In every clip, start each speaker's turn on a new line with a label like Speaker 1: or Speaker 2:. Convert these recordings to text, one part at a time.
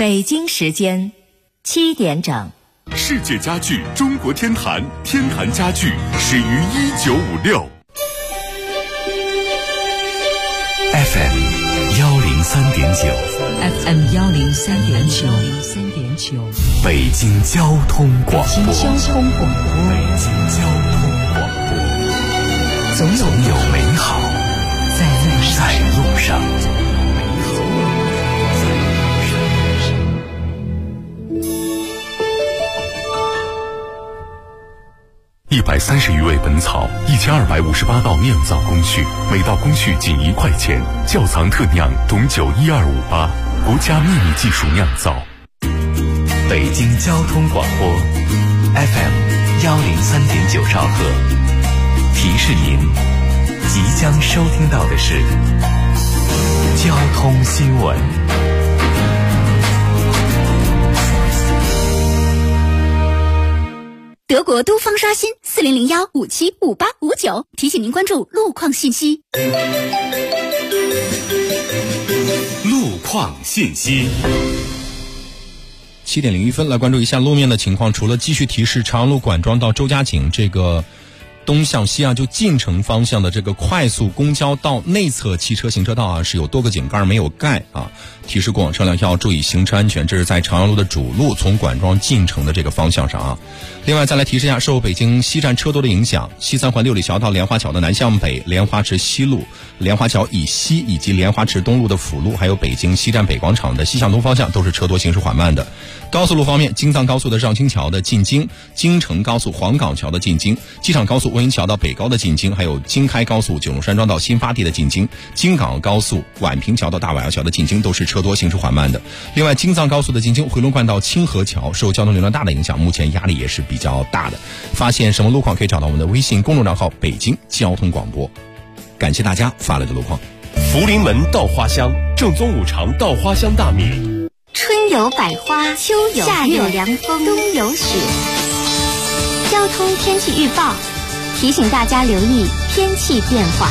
Speaker 1: 北京时间7点整。
Speaker 2: 世界家具中国天坛，天坛家具始于1956。
Speaker 3: FM 103.9
Speaker 4: FM 103.9
Speaker 3: 北京交通广播。
Speaker 4: 北京交通广播，总有美好在路上。
Speaker 2: 130余味本草，1258道酿造工序，每道工序仅1块钱。窖藏特酿董酒12588，国家秘密技术酿造。
Speaker 3: 北京交通广播 FM 103.9兆赫，提示您即将收听到的是交通新闻。
Speaker 5: 德国都方刷新4001575859，提醒您关注路况信息。
Speaker 2: 路况信息。
Speaker 6: 7点01分，来关注一下路面的情况。除了继续提示长安路管庄到周家井这个东向西就进城方向的这个快速公交道内侧汽车行车道是有多个井盖没有盖提示过往车辆要注意行车安全。这是在长安路的主路从管庄进城的这个方向上另外再来提示一下，受北京西站车多的影响，西三环六里桥到莲花桥的南向北、莲花池西路、莲花桥以西以及莲花池东路的辅路，还有北京西站北广场的西向东方向都是车多行驶缓慢的。高速路方面，京藏高速的绕京桥的进京、京承高速黄岗桥的进京、机场高速温沂桥到北高的进京，还有京开高速九龙山庄到新发地的进京、京港澳高速宛平桥到大瓦窑桥的进京都是车多行驶缓慢的。另外，京藏高速的进京回龙观到清河桥受交通流量大的影响，目前压力也是比较大的。发现什么路况可以找到我们的微信公众账号北京交通广播。感谢大家发来的路况。
Speaker 2: 福临门稻花香，正宗五常稻花香大米。
Speaker 5: 春有百花，秋有夏有凉风，冬有雪。交通天气预报提醒大家留意天气变化。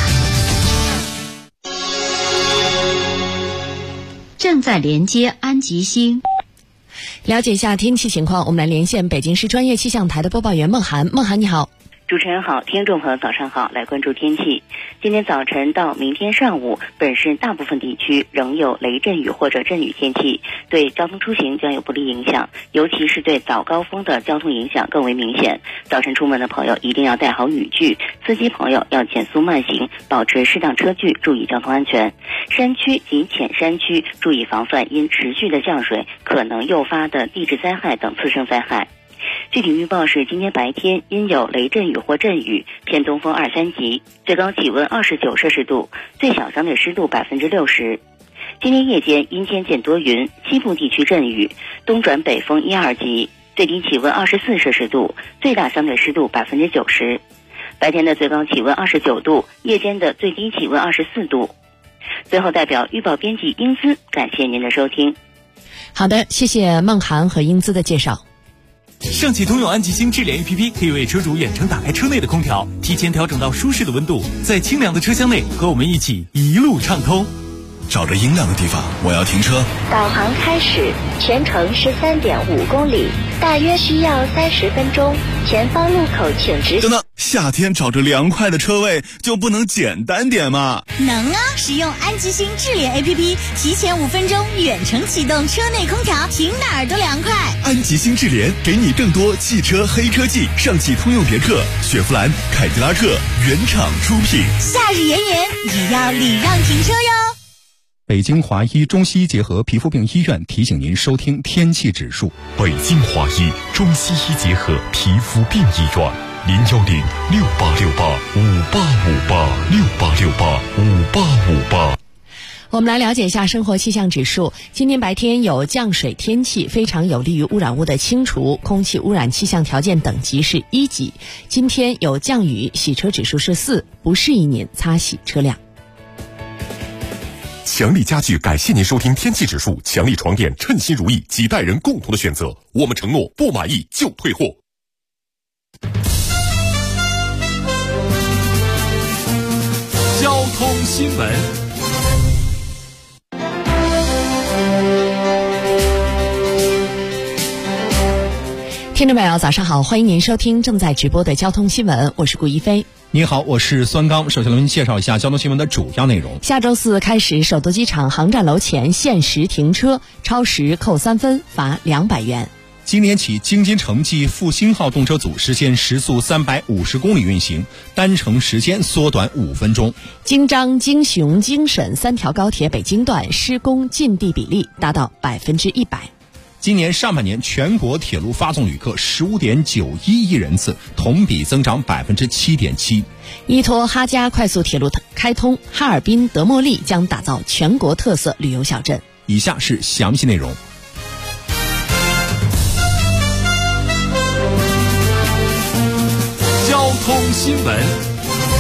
Speaker 4: 正在连接安吉星。
Speaker 1: 了解一下天气情况，我们来连线北京市专业气象台的播报员孟涵。孟涵你好。
Speaker 7: 主持人好，听众朋友早上好，来关注天气。今天早晨到明天上午，本市大部分地区仍有雷阵雨或者阵雨天气，对交通出行将有不利影响，尤其是对早高峰的交通影响更为明显。早晨出门的朋友一定要带好雨具，司机朋友要减速慢行，保持适当车距，注意交通安全。山区及浅山区注意防范因持续的降水可能诱发的地质灾害等次生灾害。具体预报是，今天白天阴有雷阵雨或阵雨，偏东风2、3级，最高气温29摄氏度，最小相对湿度60%。今天夜间阴天见多云，西部地区阵雨，东转北风1、2级，最低气温24摄氏度，最大相对湿度90%。白天的最高气温29度，夜间的最低气温24度。最后代表预报编辑英姿，感谢您的收听。
Speaker 1: 好的，谢谢孟涵和英姿的介绍。
Speaker 8: 上汽通用安吉星智联 APP 可以为车主远程打开车内的空调，提前调整到舒适的温度，在清凉的车厢内和我们一起一路畅通。
Speaker 9: 找着阴凉的地方，我要停车。
Speaker 5: 导航开始，全程13.5公里，大约需要30分钟。前方路口请直行。
Speaker 9: 等等，夏天找着凉快的车位就不能简单点吗？
Speaker 5: 能啊！使用安吉星智联 APP， 提前5分钟远程启动车内空调，停哪儿都凉快。
Speaker 9: 安吉星智联给你更多汽车黑科技，上汽通用别克、雪佛兰、凯迪拉克原厂出品。
Speaker 5: 夏日炎炎，也要礼让停车哟。
Speaker 6: 北京华医中西医结合皮肤病医院提醒您收听天气指数。
Speaker 2: 北京华医中西医结合皮肤病医院，010-6868-5858，6868-5858。
Speaker 1: 我们来了解一下生活气象指数。今天白天有降水天气，非常有利于污染物的清除，空气污染气象条件等级是1级。今天有降雨，洗车指数是4，不适宜您擦洗车辆。
Speaker 2: 强力家具感谢您收听天气指数，强力床垫称心如意，几代人共同的选择，我们承诺不满意就退货。
Speaker 8: 交通新闻。
Speaker 1: 听众朋友，早上好，欢迎您收听正在直播的交通新闻，我是顾一飞。
Speaker 6: 你好，我是孙刚。首先为您介绍一下交通新闻的主要内容。
Speaker 1: 下周四开始，首都机场航站楼前限时停车，超时扣3分，罚200元。
Speaker 6: 今年起，京津城际复兴号动车组实现时速350公里运行，单程时间缩短5分钟。
Speaker 1: 京张、京雄、京沈3条高铁北京段施工进地比例达到100%。
Speaker 6: 今年上半年，全国铁路发送旅客15.91亿人次，同比增长7.7%。
Speaker 1: 依托哈加快速铁路开通，哈尔滨德莫利将打造全国特色旅游小镇。
Speaker 6: 以下是详细内容。
Speaker 8: 交通新闻。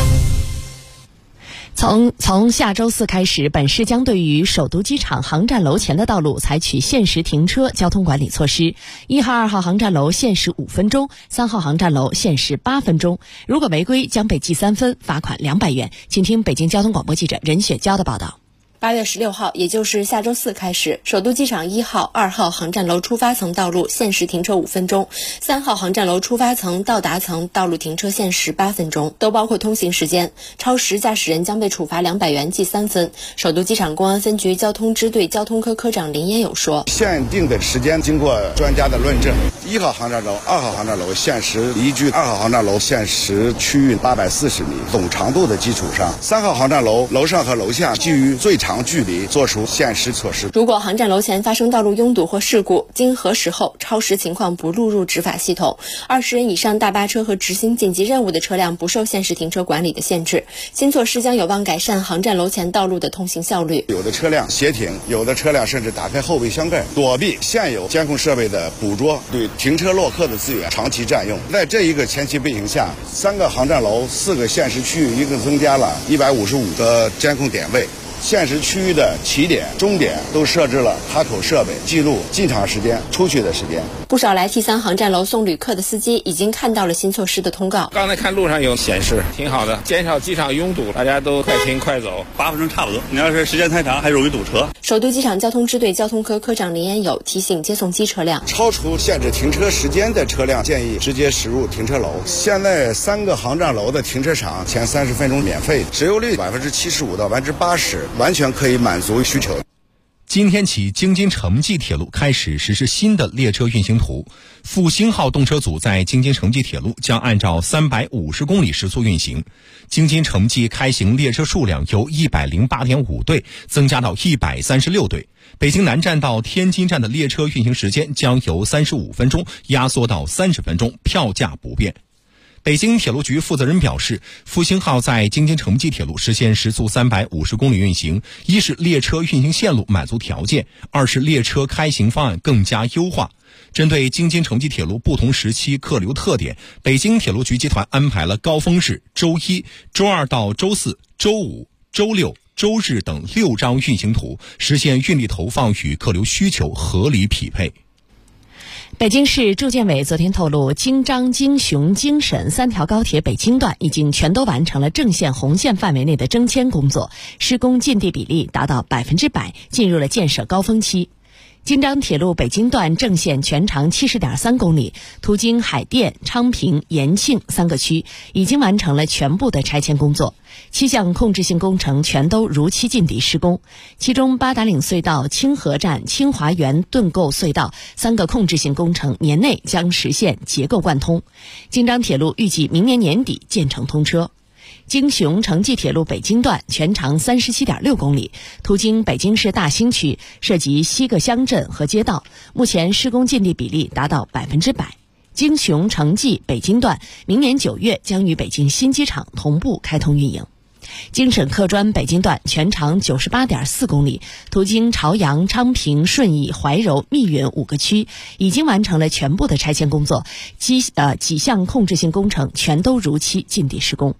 Speaker 1: 从下周四开始，本市将对于首都机场航站楼前的道路采取限时停车交通管理措施。1号、2号航站楼限时5分钟，3号航站楼限时8分钟。如果违规，将被记3分，罚款200元。请听北京交通广播记者任雪娇的报道。
Speaker 10: 8月16号，也就是下周四开始，首都机场1号、2号航站楼出发层道路限时停车5分钟，3号航站楼出发层到达层道路停车限时8分钟，都包括通行时间。超时驾驶人将被处罚200元，记3分。首都机场公安分局交通支队交通科科长林延友说：
Speaker 11: 限定的时间经过专家的论证，1号航站楼、2号航站楼限时依据2号航站楼限时区域840米总长度的基础上，3号航站楼楼上和楼下基于最长距离做出限时措施。
Speaker 10: 如果航站楼前发生道路拥堵或事故，经核实后超时情况不录入执法系统，20人以上大巴车和执行紧急任务的车辆不受限时停车管理的限制。新措施将有望改善航站楼前道路的通行效率。
Speaker 11: 有的车辆斜停，有的车辆甚至打开后备箱盖，躲避现有监控设备的捕捉，对停车落客的资源长期占用。在这一个前期背景下，3个航站楼、4个限时区域一共增加了155个监控点位。限时区域的起点、终点都设置了哈口设备，记录进场时间、出去的时间。
Speaker 10: 不少来 T3航站楼送旅客的司机已经看到了新措施的通告。
Speaker 12: 刚才看路上有显示，挺好的，减少机场拥堵，大家都快停快走
Speaker 13: ，8分钟差不多。你要是时间太长，还容易堵车。
Speaker 10: 首都机场交通支队交通科科长林延友提醒接送机车辆，
Speaker 11: 超出限制停车时间的车辆建议直接驶入停车楼。现在3个航站楼的停车场前30分钟免费，持有率75%到80%。完全可以满足需求。
Speaker 6: 今天起，京津城际铁路开始实施新的列车运行图。复兴号动车组在京津城际铁路将按照350公里时速运行。京津城际开行列车数量由108.5对增加到136对。北京南站到天津站的列车运行时间将由35分钟压缩到30分钟，票价不变。北京铁路局负责人表示，复兴号在京津城际铁路实现时速350公里运行，一是列车运行线路满足条件，二是列车开行方案更加优化。针对京津城际铁路不同时期客流特点，北京铁路局集团安排了高峰日、周一、周二到周四、周五、周六、周日等6张运行图，实现运力投放与客流需求合理匹配。
Speaker 1: 北京市住建委昨天透露，京张、京雄、京沈3条高铁北京段已经全都完成了正线、红线范围内的征迁工作，施工进地比例达到100%，进入了建设高峰期。京张铁路北京段正线全长70.3公里，途经海淀、昌平、延庆3个区，已经完成了全部的拆迁工作，7项控制性工程全都如期进地施工。其中八达岭隧道、清河站、清华园盾构隧道3个控制性工程年内将实现结构贯通。京张铁路预计明年年底建成通车。京雄城际铁路北京段全长37.6公里，途经北京市大兴区，涉及7个乡镇和街道，目前施工进地比例达到100%。京雄城际北京段明年9月将与北京新机场同步开通运营。京沈客专北京段全长98.4公里，途经朝阳、昌平、顺义、怀柔、密云5个区，已经完成了全部的拆迁工作，几项控制性工程全都如期进地施工。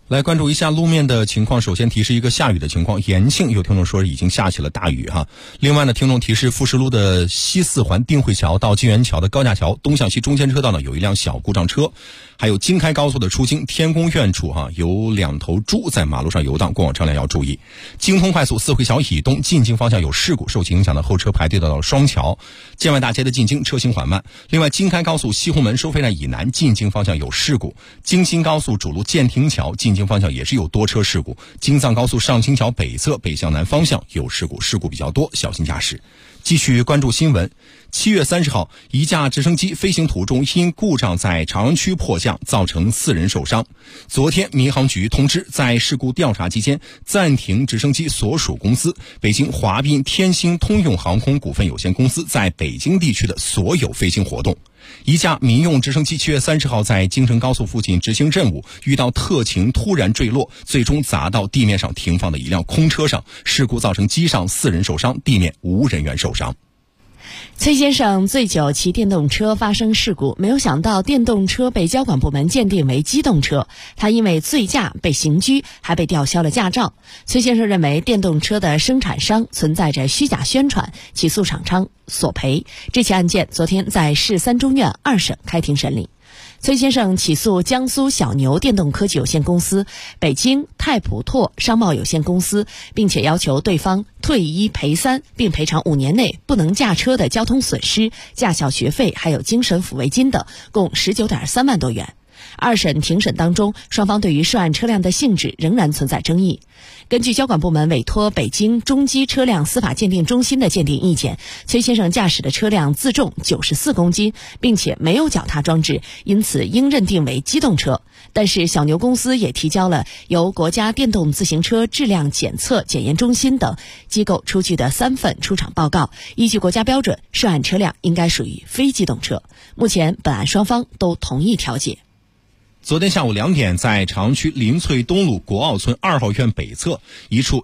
Speaker 6: 来关注一下路面的情况，首先提示一个下雨的情况，延庆有听众说已经下起了大雨哈。另外呢，听众提示富士路的西四环定慧桥到金源桥的高架桥东向西中间车道呢有一辆小故障车，还有京开高速的出京天宫苑处有2头猪在马路上游荡，过往车辆要注意。京通快速四惠桥以东进京方向有事故，受其影响的后车排队到双桥，建外大街的进京车行缓慢。另外，京开高速西红门收费站以南进京方向有事故，京新高速主路建亭桥进京方向也是有多车事故，京藏高速上清桥北侧北向南方向有事故比较多，小心驾驶。继续关注新闻。7月30号，一架直升机飞行途中因故障在朝阳区迫降，造成4人受伤。昨天，民航局通知，在事故调查期间暂停直升机所属公司北京华彬天星通用航空股份有限公司在北京地区的所有飞行活动。一架民用直升机7月30号在京承高速附近执行任务，遇到特情突然坠落，最终砸到地面上停放的一辆空车上，事故造成机上4人受伤，地面无人员受伤。
Speaker 1: 崔先生醉酒骑电动车发生事故，没有想到电动车被交管部门鉴定为机动车，他因为醉驾被刑拘，还被吊销了驾照。崔先生认为电动车的生产商存在着虚假宣传，起诉厂商索赔。这起案件昨天在市3中院2审开庭审理。崔先生起诉江苏小牛电动科技有限公司、北京泰普拓商贸有限公司，并且要求对方退1赔3，并赔偿5年内不能驾车的交通损失、驾校学费还有精神抚慰金等，共19.3万多元。2审庭审当中，双方对于涉案车辆的性质仍然存在争议。根据交管部门委托北京中基车辆司法鉴定中心的鉴定意见，崔先生驾驶的车辆自重94公斤，并且没有脚踏装置，因此应认定为机动车。但是小牛公司也提交了由国家电动自行车质量检测检验中心等机构出具的3份出厂报告，依据国家标准，涉案车辆应该属于非机动车。目前本案双方都同意调解。
Speaker 6: 昨天下午2点，在朝阳区临翠东路国奥村2号院北侧一处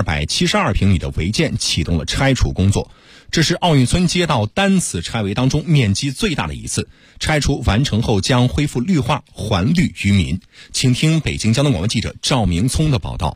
Speaker 6: 1272平米的违建启动了拆除工作，这是奥运村街道单次拆违当中面积最大的一次。拆除完成后将恢复绿化，还绿于民。请听北京交通广播记者赵明聪的报道。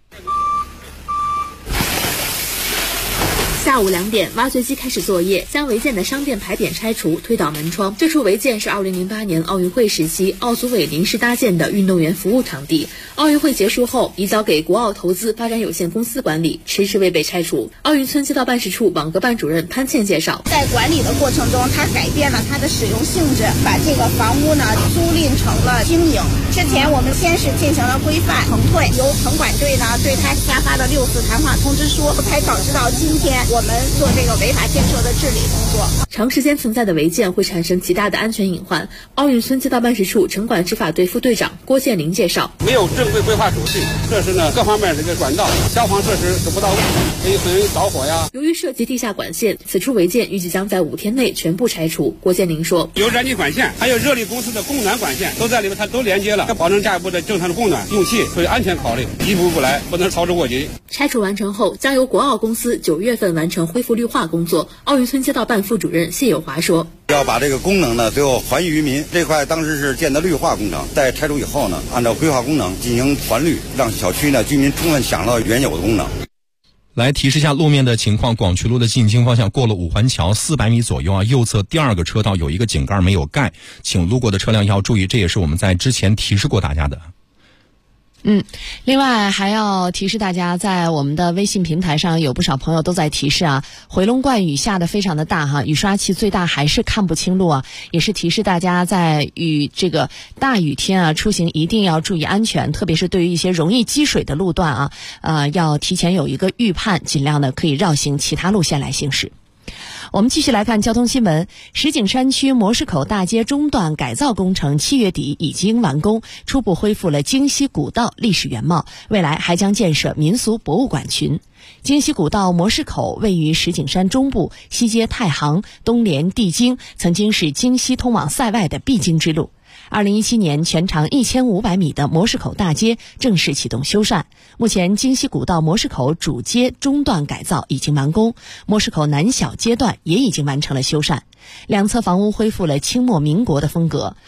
Speaker 10: 下午2点，挖掘机开始作业，将违建的商店牌匾拆除，推倒门窗。这处违建是2008年奥运会时期奥组委临时搭建的运动员服务场地，奥运会结束后移交给国奥投资发展有限公司管理，迟迟未被拆除。奥运村街道办事处网格办主任潘倩介绍，
Speaker 14: 在管理的过程中，他改变了他的使用性质，把这个房屋呢租赁成了经营。之前我们先是进行了规范腾退，由城管队呢对他下发了6次谈话通知书，才导致到今天我们做这个违法建设的治理工作。
Speaker 10: 长时间存在的违建会产生极大的安全隐患。奥运村街道办事处城管执法队副队长郭建林介绍，
Speaker 15: 没有正规规划手续，设施呢各方面这个管道、消防设施是不到位，可以很容易着火呀。
Speaker 10: 由于涉及地下管线，此处违建预计将在5天内全部拆除。郭建林说，
Speaker 15: 有燃气管线，还有热力公司的供暖管线都在里面，它都连接了，要保证下一步的正常的供暖用气，所以安全考虑一步步来，不能操之过急。
Speaker 10: 拆除完成后，将由国奥公司9月份完成恢复绿化工作。奥运村街道办副主任谢友华说，
Speaker 11: 要把这个功能呢最后还于民。这块当时是建的绿化工程，在拆除以后呢，按照规划功能进行还绿，让小区呢居民充分享到原有的功能。
Speaker 6: 来提示一下路面的情况，广渠路的进京方向过了5环桥400米左右右侧第2个车道有一个井盖没有盖，请路过的车辆要注意，这也是我们在之前提示过大家的。
Speaker 1: 另外还要提示大家，在我们的微信平台上有不少朋友都在提示回龙观雨下的非常的大雨刷器最大还是看不清路也是提示大家在这个大雨天出行一定要注意安全，特别是对于一些容易积水的路段要提前有一个预判，尽量的可以绕行其他路线来行驶。我们继续来看交通新闻。石景山区模式口大街中段改造工程7月底已经完工，初步恢复了京西古道历史原貌，未来还将建设民俗博物馆群。京西古道模式口位于石景山中部，西接太行，东连帝京，曾经是京西通往塞外的必经之路。2017年，全长1500米的模式口大街正式启动修缮。目前，京西古道模式口主街中段改造已经完工，模式口南小街段也已经完成了修缮，两侧房屋恢复了清末民国的风格。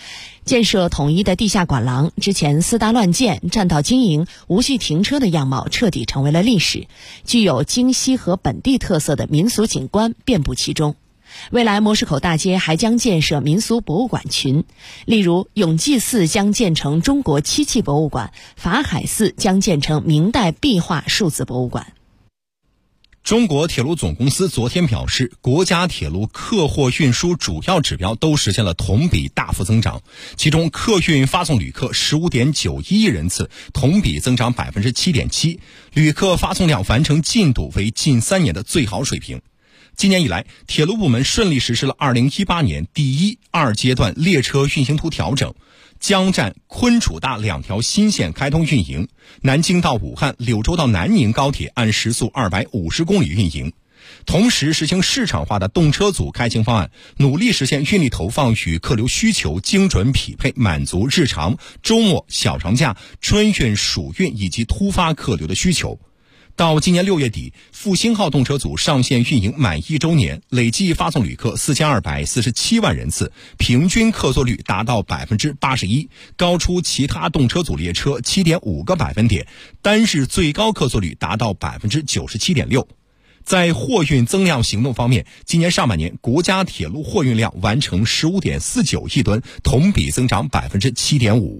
Speaker 1: 建设统一的地下管廊，之前私搭乱建、占道经营、无序停车的样貌彻底成为了历史，具有京西和本地特色的民俗景观遍布其中。未来磨石口大街还将建设民俗博物馆群，例如永济寺将建成中国漆器博物馆，法海寺将建成明代壁画数字博物馆。
Speaker 6: 中国铁路总公司昨天表示，国家铁路客货运输主要指标都实现了同比大幅增长，其中客运发送旅客 15.91 亿人次，同比增长 7.7%， 旅客发送量完成进度为近3年的最好水平。今年以来，铁路部门顺利实施了2018年第1、2阶段列车运行图调整，江站、昆楚大2条新线开通运营，南京到武汉、柳州到南宁高铁按时速250公里运营。同时实行市场化的动车组开行方案，努力实现运力投放与客流需求精准匹配，满足日常、周末、小长假、春运、暑运以及突发客流的需求。到今年6月底，复兴号动车组上线运营满1周年，累计发送旅客4247万人次，平均客座率达到 81%， 高出其他动车组列车 7.5个百分点，单日最高客座率达到 97.6%。在货运增量行动方面，今年上半年国家铁路货运量完成 15.49 亿吨，同比增长 7.5%。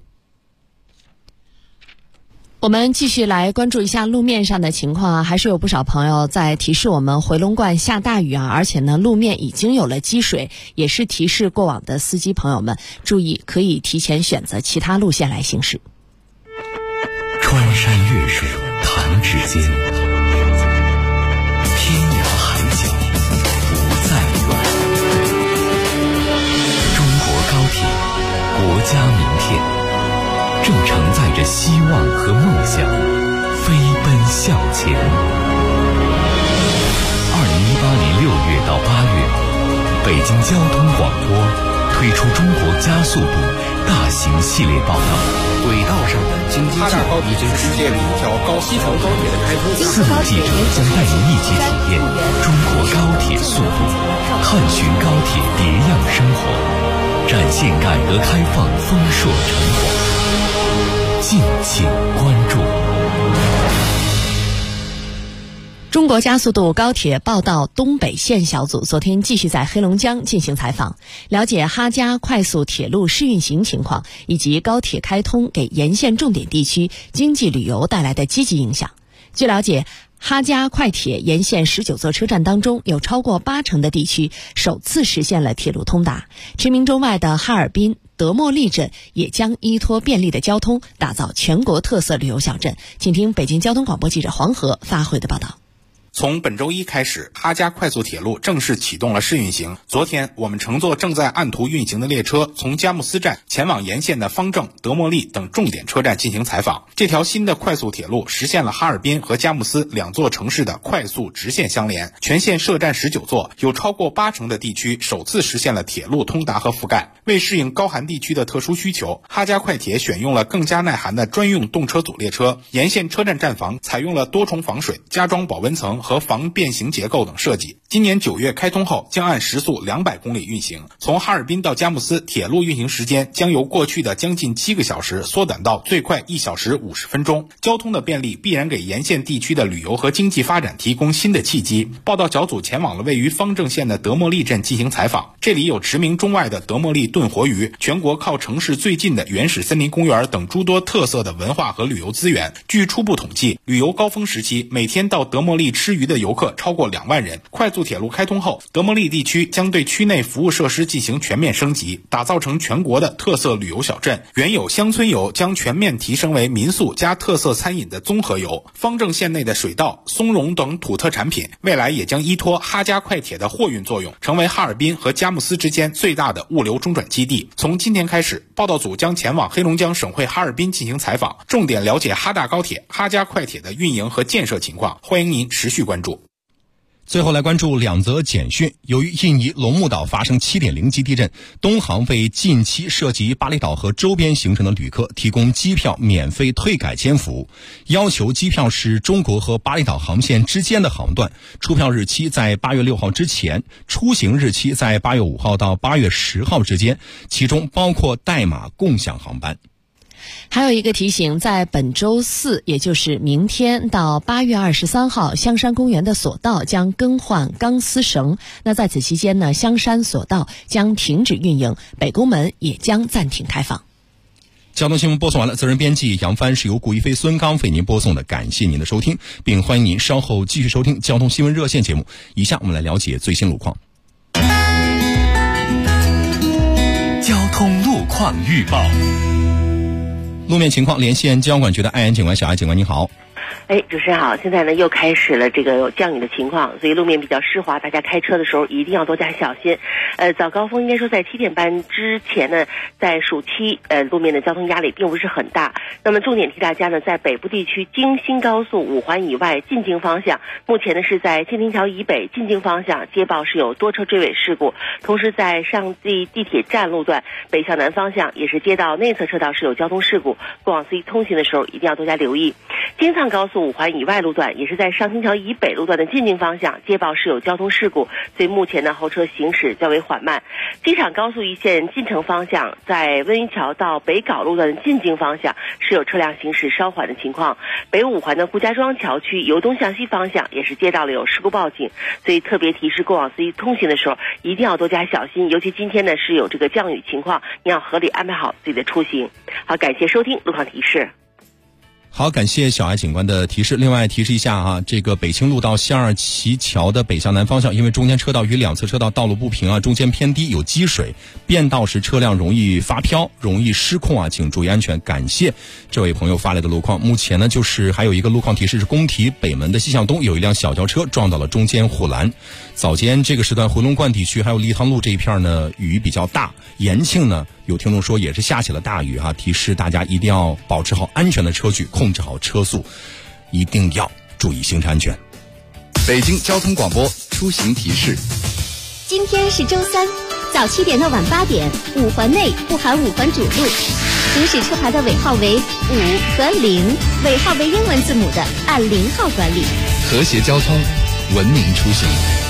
Speaker 1: 我们继续来关注一下路面上的情况啊，还是有不少朋友在提示我们回龙观下大雨啊，而且呢路面已经有了积水，也是提示过往的司机朋友们注意，可以提前选择其他路线来行驶。
Speaker 3: 穿山越水弹指间，天涯海角不再远。中国高铁，国家名片，正承载着希望和梦想，飞奔向前。2018年6月到8月，北京交通广播推出中国加速度大型系列报道，
Speaker 12: 轨道上的经济建设已经实现了一条西城高铁的开通。
Speaker 3: 4路记者将带您一起体验中国高铁速度，探寻高铁别样生活，展现改革开放丰硕成果。敬请关注。
Speaker 1: 中国加速度高铁报道东北线小组昨天继续在黑龙江进行采访，了解哈嘉快速铁路试运行情况以及高铁开通给沿线重点地区经济旅游带来的积极影响。据了解，哈嘉快铁沿线19座车站当中，有超过80%的地区首次实现了铁路通达。驰名中外的哈尔滨、德莫利镇也将依托便利的交通，打造全国特色旅游小镇。请听北京交通广播记者黄河发回的报道。
Speaker 16: 从本周一开始，哈嘉快速铁路正式启动了试运行。昨天，我们乘坐正在按图运行的列车，从佳木斯站前往沿线的方正、德莫利等重点车站进行采访。这条新的快速铁路实现了哈尔滨和佳木斯2座城市的快速直线相连，全线设站19座，有超过80%的地区首次实现了铁路通达和覆盖。为适应高寒地区的特殊需求，哈嘉快铁选用了更加耐寒的专用动车组列车，沿线车站站房采用了多重防水、加装保温层和防变形结构等设计。今年9月开通后，将按时速200公里运行。从哈尔滨到佳木斯，铁路运行时间将由过去的将近7个小时缩短到最快1小时50分钟。交通的便利必然给沿线地区的旅游和经济发展提供新的契机。报道小组前往了位于方正县的德莫利镇进行采访，这里有驰名中外的德莫利炖活鱼、全国靠城市最近的原始森林公园等诸多特色的文化和旅游资源。据初步统计，旅游高峰时期每天到德莫利吃鱼的游客超过2万人。快速铁路开通后，德莫利地区将对区内服务设施进行全面升级，打造成全国的特色旅游小镇。原有乡村游将全面提升为民宿加特色餐饮的综合游。方正县内的水稻、松茸等土特产品，未来也将依托哈嘉快铁的货运作用，成为哈尔滨和佳木斯之间最大的物流中转基地。从今天开始，报道组将前往黑龙江省会哈尔滨进行采访，重点了解哈大高铁、哈嘉快铁的运营和建设情况。欢迎您持续关注。
Speaker 6: 最后来关注两则简讯。由于印尼龙目岛发生 7.0 级地震，东航为近期涉及巴厘岛和周边行程的旅客提供机票免费退改签服务，要求机票是中国和巴厘岛航线之间的航段，出票日期在8月6号之前，出行日期在8月5号到8月10号之间，其中包括代码共享航班。
Speaker 1: 还有一个提醒，在本周四，也就是明天到8月23号，香山公园的索道将更换钢丝绳。那在此期间呢，香山索道将停止运营，北宫门也将暂停开放。
Speaker 6: 交通新闻播送完了，责任编辑杨帆，是由顾一飞、孙刚为您播送的，感谢您的收听，并欢迎您稍后继续收听交通新闻热线节目。以下我们来了解最新路况。
Speaker 3: 交通路况预报。
Speaker 6: 路面情况，连线交管局的艾安警官，小艾警官您好。
Speaker 17: 主持人好，现在呢又开始了这个有降雨的情况，所以路面比较湿滑，大家开车的时候一定要多加小心。早高峰应该说在7点半之前呢，在暑期路面的交通压力并不是很大。那么重点提大家呢，在北部地区京新高速5环以外进京方向，目前呢是在建亭桥以北进京方向接报是有多车追尾事故，同时在上地地铁站路段北向南方向也是接到内侧车道是有交通事故，过往司机通行的时候一定要多加留意。京藏高速5环以外路段也是在上清桥以北路段的进京方向接报是有交通事故，所以目前呢后车行驶较为缓慢。机场高速一线进城方向在温榆桥到北碏路段的进京方向是有车辆行驶稍缓的情况。北5环的顾家庄桥区由东向西方向也是接到了有事故报警，所以特别提示过往司机通行的时候一定要多加小心，尤其今天呢是有这个降雨情况，你要合理安排好自己的出行。好，感谢收听路况提示。
Speaker 6: 好，感谢小艾警官的提示。另外提示一下啊，这个北清路到西二旗桥的北向南方向，因为中间车道与两侧车道道路不平啊，中间偏低有积水，变道时车辆容易发飘，容易失控啊，请注意安全。感谢这位朋友发来的路况。目前呢，就是还有一个路况提示是工体北门的西向东有一辆小轿车撞到了中间护栏。早间这个时段回龙观地区还有立汤路这一片呢雨比较大，延庆呢有听众说也是下起了大雨啊，提示大家一定要保持好安全的车距，控制好车速，一定要注意行车安全。
Speaker 9: 北京交通广播出行提示。
Speaker 5: 今天是周三，早7点到晚8点，5环内不含5环主路，行驶车牌的尾号为5和0，尾号为英文字母的按0号管理。
Speaker 9: 和谐交通，文明出行。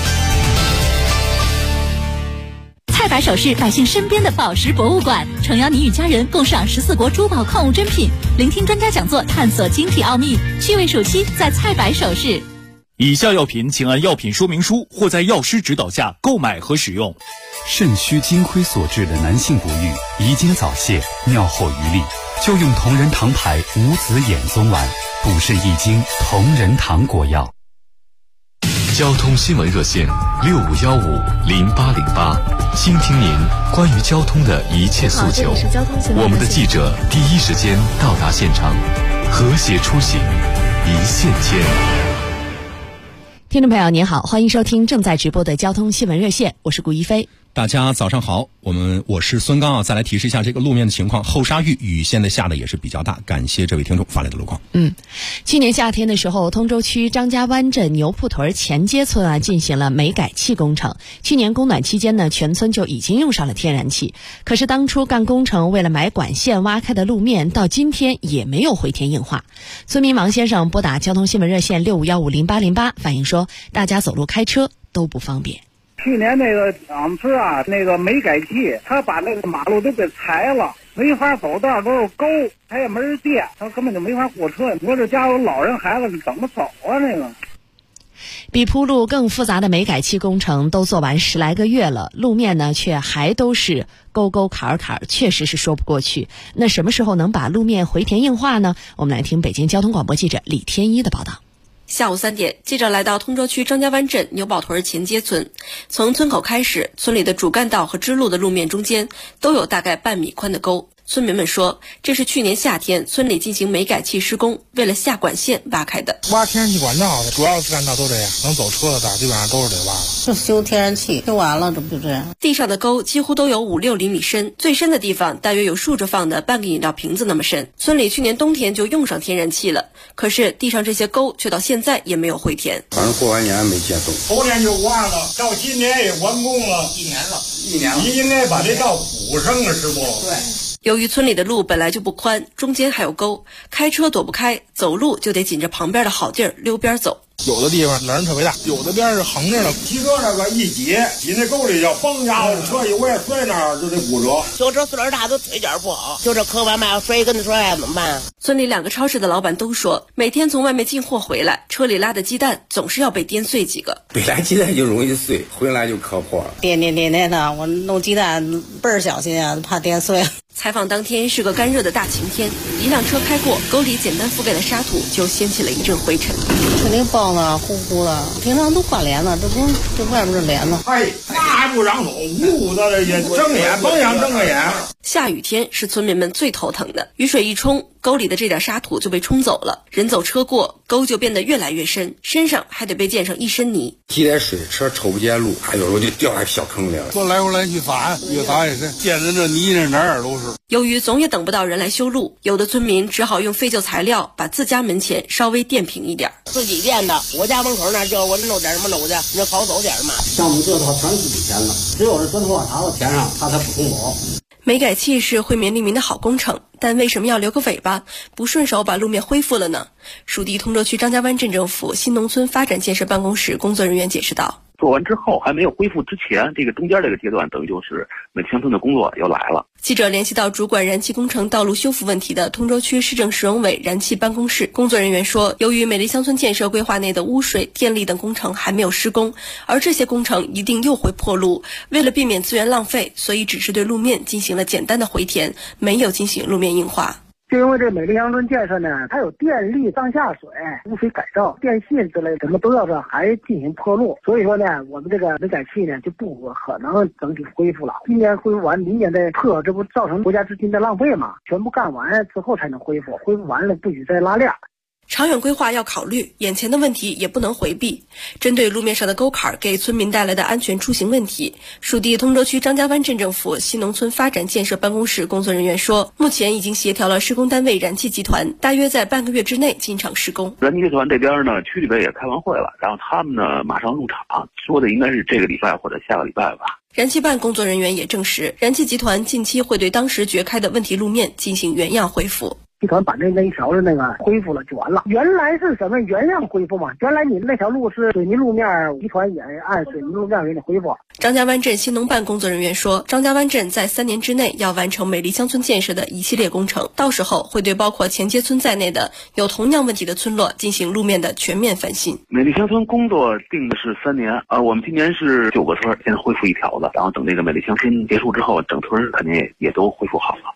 Speaker 18: 蔡百首饰，百姓身边的宝石博物馆，诚邀你与家人共赏14国珠宝矿物珍品，聆听专家讲座，探索晶体奥秘。趣味暑期在蔡百首饰。
Speaker 8: 以下药品请按药品说明书或在药师指导下购买和使用。
Speaker 19: 肾虚金亏所致的男性不育、遗精早泄、尿后余力，就用同仁堂牌无子衍宗丸，补肾益精同仁堂果药。
Speaker 2: 交通新闻热线65150808，倾听您关于交通的一切诉求。我们的记者第一时间到达现场，和谐出行，一线牵。
Speaker 1: 听众朋友您好，欢迎收听正在直播的交通新闻热线，我是顾一飞。
Speaker 6: 大家早上好，我是孙刚啊，再来提示一下这个路面的情况。后沙峪雨现在下的也是比较大，感谢这位听众发来的路况。
Speaker 1: 去年夏天的时候，通州区张家湾镇牛铺屯前街村啊进行了煤改气工程。去年供暖期间呢，全村就已经用上了天然气。可是当初干工程为了买管线挖开的路面，到今天也没有回填硬化。村民王先生拨打交通新闻热线65150808反映说，大家走路开车都不方便。
Speaker 20: 去年那个俺村啊，那个煤改气，他把那个马路都给裁了，没法走道，都是沟，他也没人电，他根本就没法过车。你说这家有老人孩子怎么走啊？这个
Speaker 1: 比铺路更复杂的煤改气工程都做完10来个月了，路面呢却还都是沟沟坎坎，确实是说不过去。那什么时候能把路面回填硬化呢？我们来听北京交通广播记者李天一的报道。
Speaker 10: 下午3点，记者来到通州区张家湾镇牛堡屯前街村。从村口开始，村里的主干道和支路的路面中间都有大概半米宽的沟。 村民们说，这是去年夏天村里进行煤改气施工，为了下管线挖开的。
Speaker 21: 挖天然气管道的主要干道都这样，能走车的基本上都是得挖了。
Speaker 22: 就修天然气，修完了这不就这样？
Speaker 10: 地上的沟几乎都有5-6厘米深，最深的地方大约有竖着放的半个饮料瓶子那么深。村里去年冬天就用上天然气了，可是地上这些沟却到现在也没有回填。
Speaker 23: 反正过完年没见动，
Speaker 24: 头年就完了，到今年也完工了
Speaker 23: 1年了，
Speaker 24: 你应该把这道补上了，是不？
Speaker 23: 对。
Speaker 10: 由于村里的路本来就不宽，中间还有沟，开车躲不开，走路就得紧着旁边的好地儿溜边走。
Speaker 21: 有的地方棱特别大，有的边是横着的。
Speaker 24: 骑车那个一挤那沟里要崩家伙，车一歪摔那儿就得骨折。
Speaker 25: 修车岁数大都腿脚不好，就这磕完嘛摔一跟头摔怎么办？
Speaker 10: 村里2个超市的老板都说，每天从外面进货回来，车里拉的鸡蛋总是要被颠碎几个。
Speaker 23: 本来鸡蛋就容易碎，回来就磕破了。
Speaker 22: 颠的，我弄鸡蛋倍儿小心啊，怕颠碎了。
Speaker 10: 采访当天是个干热的大晴天，一辆车开过，沟里简单覆盖的沙土就掀起了一阵灰尘。
Speaker 22: 肯定崩了，呼呼的。平常都挂帘子，这外面这帘子。
Speaker 24: 哎，那还不让走，呜的也睁眼，甭想睁个眼。
Speaker 10: 下雨天是村民们最头疼的，雨水一冲，沟里的这点沙土就被冲走了，人走车过，沟就变得越来越深，身上还得被溅上一身泥。
Speaker 23: 积点水，车瞅不见路，还有时候就掉下小坑里了。
Speaker 21: 说来回来去撒，越撒越深，溅的这泥哪儿都是。
Speaker 10: 由于总也等不到人来修路，有的村民只好用废旧材料把自家门前稍微垫平一点。
Speaker 25: 自己垫的，我家门口那就我弄点什么楼的，那好走点嘛。
Speaker 23: 像我们这套全是自己填的，只有这砖头瓦碴子填上，它才不冲走。
Speaker 10: 煤改气是惠民利民的好工程，但为什么要留个尾巴，不顺手把路面恢复了呢？属地通州区张家湾镇政府新农村发展建设办公室工作人员解释道，
Speaker 26: 做完之后还没有恢复之前，这个中间这个阶段等于就是煤气乡村的工作又来了。
Speaker 10: 记者联系到主管燃气工程道路修复问题的通州区市政市容委燃气办公室工作人员说，由于美丽乡村建设规划内的污水、电力等工程还没有施工，而这些工程一定又会破路，为了避免资源浪费，所以只是对路面进行了简单的回填，没有进行路面硬化。
Speaker 20: 就因为这美丽乡村建设呢，它有电力、上下水、污水改造、电信之类，什么都要还进行破路，所以说呢，我们这个煤改气呢就不可能整体恢复了。今年恢复完，明年再破，这不造成国家资金的浪费吗？全部干完之后才能恢复，恢复完了不许再拉链。
Speaker 10: 长远规划要考虑，眼前的问题也不能回避。针对路面上的沟坎给村民带来的安全出行问题，属地通州区张家湾镇政府新农村发展建设办公室工作人员说，目前已经协调了施工单位燃气集团，大约在半个月之内进场施工。
Speaker 26: 燃气集团这边呢，区里边也开完会了，然后他们呢马上入场，说的应该是这个礼拜或者下个礼拜吧。
Speaker 10: 燃气办工作人员也证实，燃气集团近期会对当时掘开的问题路面进行原样恢复。
Speaker 20: 集团把那一条的那个恢复了就完了。原来是什么原样恢复嘛？原来你那条路是水泥路面，集团也按水泥路面给你恢复。
Speaker 10: 张家湾镇新农办工作人员说，张家湾镇在3年之内要完成美丽乡村建设的一系列工程，到时候会对包括前街村在内的有同样问题的村落进行路面的全面翻新。
Speaker 26: 美丽乡村工作定的是3年，我们今年是9个村，现在恢复1条了，然后等这个美丽乡村结束之后，整村肯定也都恢复好了。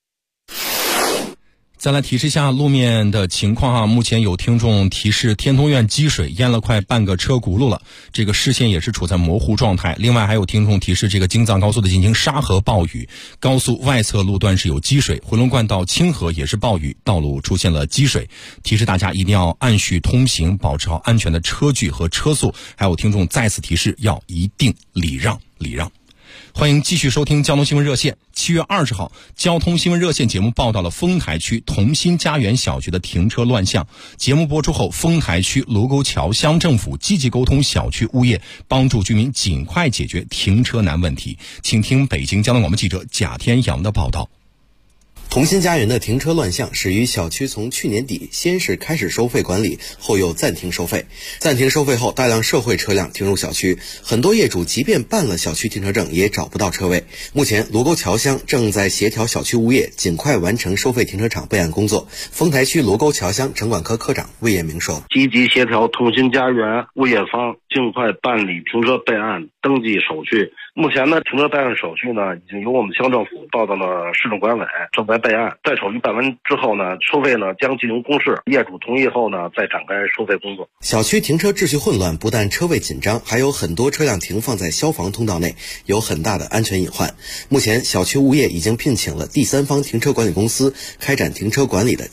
Speaker 6: 再来提示一下路面的情况目前有听众提示天通苑积水淹了快半个车轱辘了，这个视线也是处在模糊状态。另外还有听众提示这个京藏高速的进行沙河暴雨，高速外侧路段是有积水，回龙观到清河也是暴雨，道路出现了积水，提示大家一定要按序通行，保持好安全的车距和车速。还有听众再次提示要一定礼让。欢迎继续收听交通新闻热线。7月20号，交通新闻热线节目报道了丰台区同心家园小区的停车乱象。节目播出后，丰台区卢沟桥乡政府积极沟通小区物业，帮助居民尽快解决停车难问题。请听北京交通广播记者贾天阳的报道。
Speaker 27: 同心家园的停车乱象始于小区从去年底先是开始收费管理，后又暂停收费。暂停收费后，大量社会车辆停入小区，很多业主即便办了小区停车证也找不到车位。目前卢沟桥乡正在协调小区物业尽快完成收费停车场备案工作。丰台区卢沟桥乡城管科科长魏彦明说，
Speaker 28: 积极协调同心家园物业方
Speaker 4: 尽快办理停车备案登记手续。目前呢，停车备案手续呢已经由我们乡政府报到了市政管委，正在备案。待手续办完之后呢，收费呢将进行公示，业主同意后呢再展开收费工作。
Speaker 27: 小区停车秩序混乱，不但车位紧张，还有很多车辆停放在消防通道内，有很大的安全隐患。目前，小区物业已经聘请了第三方停车管理公司开展停车管理的